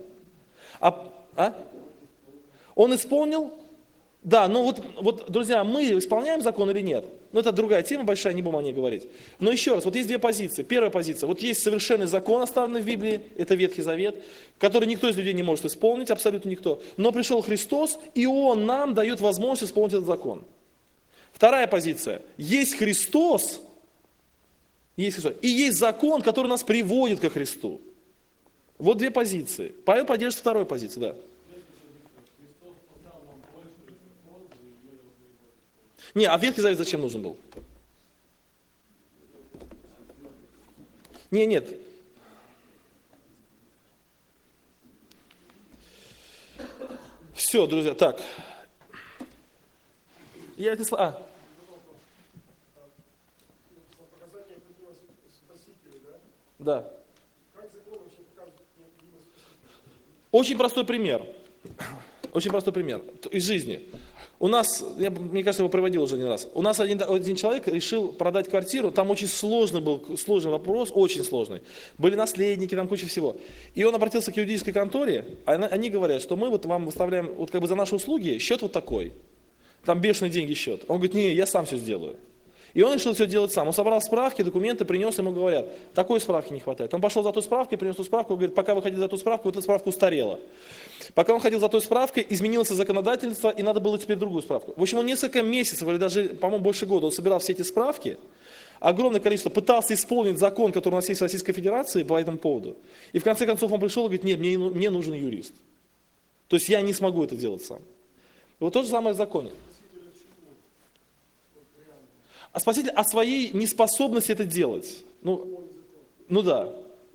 Он исполнил? Да, ну вот, друзья, мы исполняем закон или нет? Ну, это другая тема большая, не будем о ней говорить. Но еще раз, вот есть две позиции. Первая позиция, вот есть совершенный закон, оставленный в Библии, это Ветхий Завет, который никто из людей не может исполнить, абсолютно никто. Но пришел Христос, и Он нам дает возможность исполнить этот закон. Вторая позиция, есть Христос, и есть закон, который нас приводит ко Христу. Вот две позиции. Павел поддерживает второй позиции, да. Не, а Ветхий Завет зачем нужен был? Нет. Все, друзья, так. Я это Да. Очень простой пример. Очень простой пример из жизни. У нас, мне кажется, его приводил уже не раз. У нас один человек решил продать квартиру, там очень сложный вопрос, очень сложный. Были наследники, там куча всего. И он обратился к юридической конторе, они говорят, что мы вот вам выставляем вот как бы за наши услуги счет вот такой. Там бешеные деньги счет. Он говорит, не, я сам все сделаю. И он решил все делать сам. Он собрал справки, документы, принес, ему говорят, такой справки не хватает. Он пошел за той справкой, принес ту справку, говорит, пока вы ходили за ту справку, вот эта справка устарела. Пока он ходил за той справкой, изменилось законодательство, и надо было теперь другую справку. В общем, он несколько месяцев, или даже, по-моему, больше года, он собирал все эти справки, огромное количество, пытался исполнить закон, который у нас есть в Российской Федерации по этому поводу. И в конце концов он пришел и говорит, нет, мне нужен юрист. То есть я не смогу это делать сам. И вот то же самое в законе. А спаситель о своей неспособности это делать. Ну да.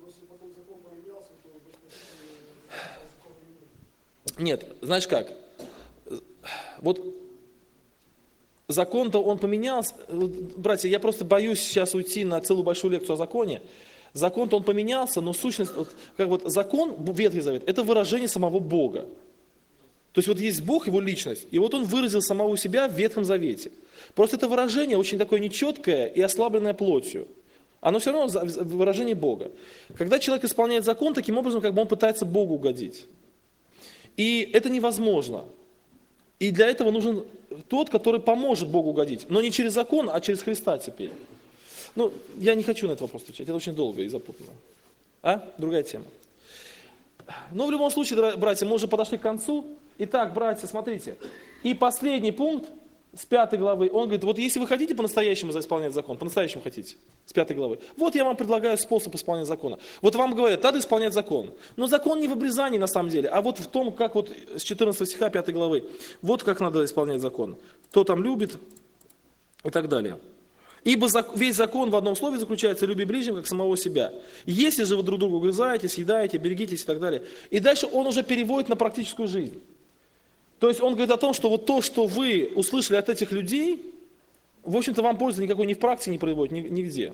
Нет, знаешь как? Вот закон-то он поменялся. Братья, я просто боюсь сейчас уйти на целую большую лекцию о законе. Закон-то он поменялся, но сущность, закон, Ветхий Завет, это выражение самого Бога. То есть вот есть Бог, его личность, и вот он выразил самого себя в Ветхом Завете. Просто это выражение очень такое нечеткое и ослабленное плотью. Оно все равно выражение Бога. Когда человек исполняет закон, таким образом, как бы он пытается Богу угодить. И это невозможно. И для этого нужен тот, который поможет Богу угодить. Но не через закон, а через Христа теперь. Ну, я не хочу на этот вопрос отвечать, это очень долго и запутанно. Другая тема. Но в любом случае, братья, мы уже подошли к концу. Итак, братья, смотрите. И последний пункт с 5 главы, он говорит, вот если вы хотите по-настоящему исполнять закон, по-настоящему хотите, с 5 главы, вот я вам предлагаю способ исполнения закона. Вот вам говорят, надо исполнять закон. Но закон не в обрезании на самом деле, а вот в том, как вот с 14 стиха 5 главы, вот как надо исполнять закон. Кто там любит и так далее. Ибо весь закон в одном слове заключается: люби ближнего, как самого себя. Если же вы друг друга угрызаете, съедаете, берегитесь и так далее. И дальше он уже переводит на практическую жизнь. То есть он говорит о том, что вот то, что вы услышали от этих людей, в общем-то вам пользы никакой ни в практике не производит, нигде.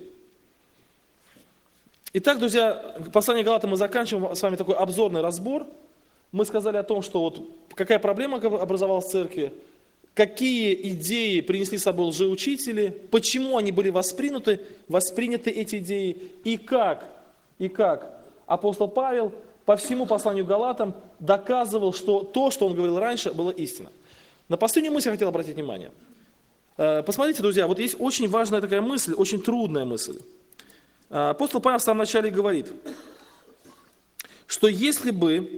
Итак, друзья, послание Галатам мы заканчиваем с вами такой обзорный разбор. Мы сказали о том, что вот какая проблема образовалась в церкви, какие идеи принесли с собой лжеучители, почему они были восприняты эти идеи, и как апостол Павел по всему посланию Галатам доказывал, что то, что он говорил раньше, было истина. На последнюю мысль я хотел обратить внимание. Посмотрите, друзья, вот есть очень важная такая мысль, очень трудная мысль. Апостол Павел в самом начале говорит, что если бы,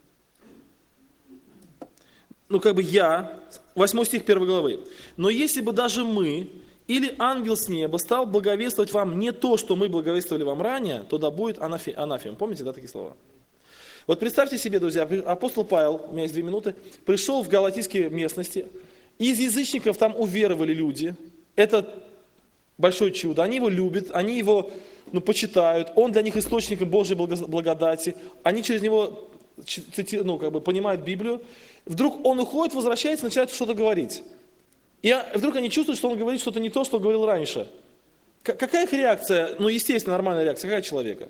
8 стих 1 главы, но если бы даже мы или ангел с неба стал благовествовать вам не то, что мы благовествовали вам ранее, то да будет анафем. Помните, да, такие слова? Вот представьте себе, друзья, апостол Павел, у меня есть 2 минуты, пришел в галатийские местности, из язычников там уверовали люди, это большое чудо, они его любят, они его почитают, он для них источник Божьей благодати, они через него понимают Библию. Вдруг он уходит, возвращается, начинает что-то говорить. И вдруг они чувствуют, что он говорит что-то не то, что говорил раньше. Какая их реакция? Естественно, нормальная реакция. Какая человека?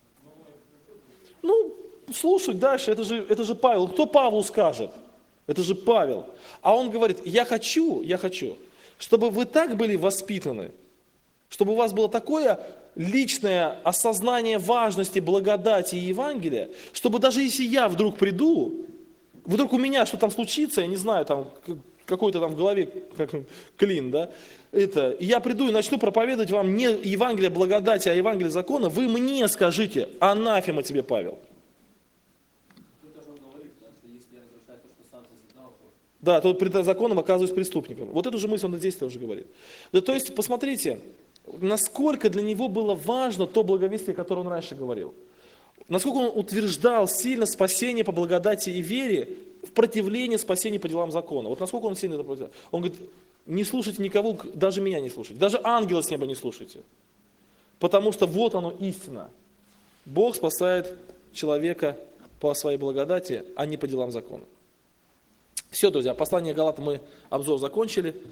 Слушай дальше, это же Павел. Кто Павлу скажет? Это же Павел. А он говорит, я хочу, чтобы вы так были воспитаны, чтобы у вас было такое личное осознание важности благодати и Евангелия, чтобы даже если я вдруг приду, вдруг у меня что-то там случится, я не знаю, там какой-то там в голове клин, да, и я приду и начну проповедовать вам не Евангелие благодати, а Евангелие закона, вы мне скажите: анафема тебе, Павел. Тут тоже он говорит, да, что если я разрушаю то, что сам созидал, то Да, то пред законом оказываюсь преступником. Вот эту же мысль он здесь тоже говорит. Да, то есть, посмотрите, насколько для него было важно то благовестие, которое он раньше говорил. Насколько он утверждал сильно спасение по благодати и вере в противлении спасению по делам закона. Вот насколько он сильно это против. Он говорит: не слушайте никого, даже меня не слушайте, даже ангела с неба не слушайте. Потому что вот оно истина. Бог спасает человека по своей благодати, а не по делам закона. Все, друзья, послание Галатам мы обзор закончили.